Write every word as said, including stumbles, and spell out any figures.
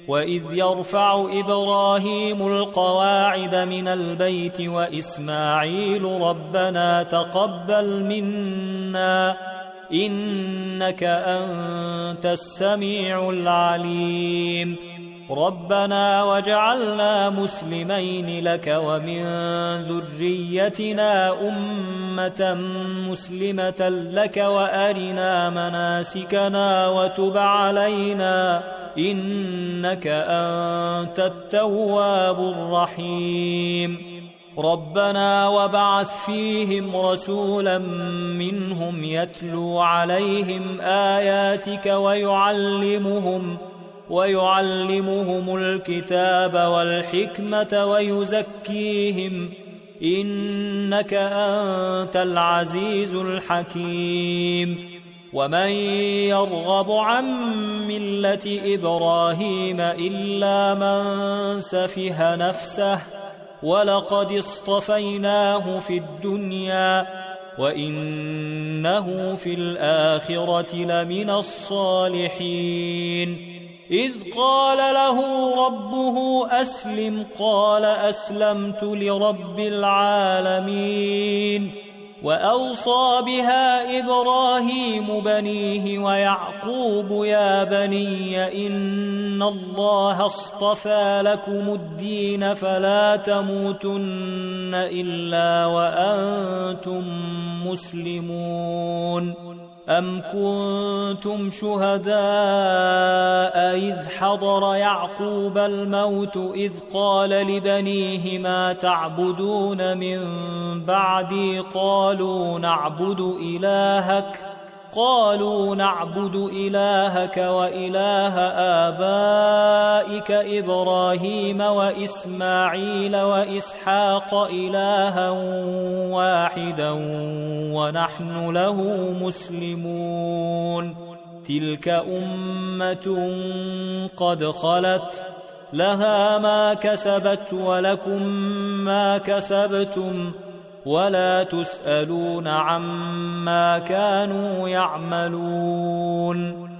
وإذ يرفع إبراهيم القواعد من البيت وإسماعيل ربنا تقبل منا إنك أنت السميع العليم ربنا وجعلنا مسلمين لك ومن ذريتنا أمة مسلمة لك وأرنا مناسكنا وتب علينا إنك أنت التواب الرحيم ربنا وابعث فيهم رسولا منهم يتلو عليهم آياتك ويعلمهم ويعلمهم الكتاب والحكمة ويزكيهم إنك أنت العزيز الحكيم ومن يرغب عن ملة إبراهيم إلا من سفه نفسه ولقد اصطفيناه في الدنيا وإنه في الآخرة لمن الصالحين إذ قال له ربه أسلم قال أسلمت لرب العالمين وأوصى بها إبراهيم بنيه ويعقوب يا بني إن الله اصطفى لكم الدين فلا تموتن إلا وأنتم مسلمون أم كنتم شهداء إذ حضر يعقوب الموت إذ قال لبنيه ما تعبدون من بعدي قالوا نعبد إلهك قالوا نعبد إلهك وإله آبائك إبراهيم وإسماعيل وإسحاق إلها واحدا ونحن له مسلمون تلك أمة قد خلت لها ما كسبت ولكم ما كسبتم ولا تسألون عما كانوا يعملون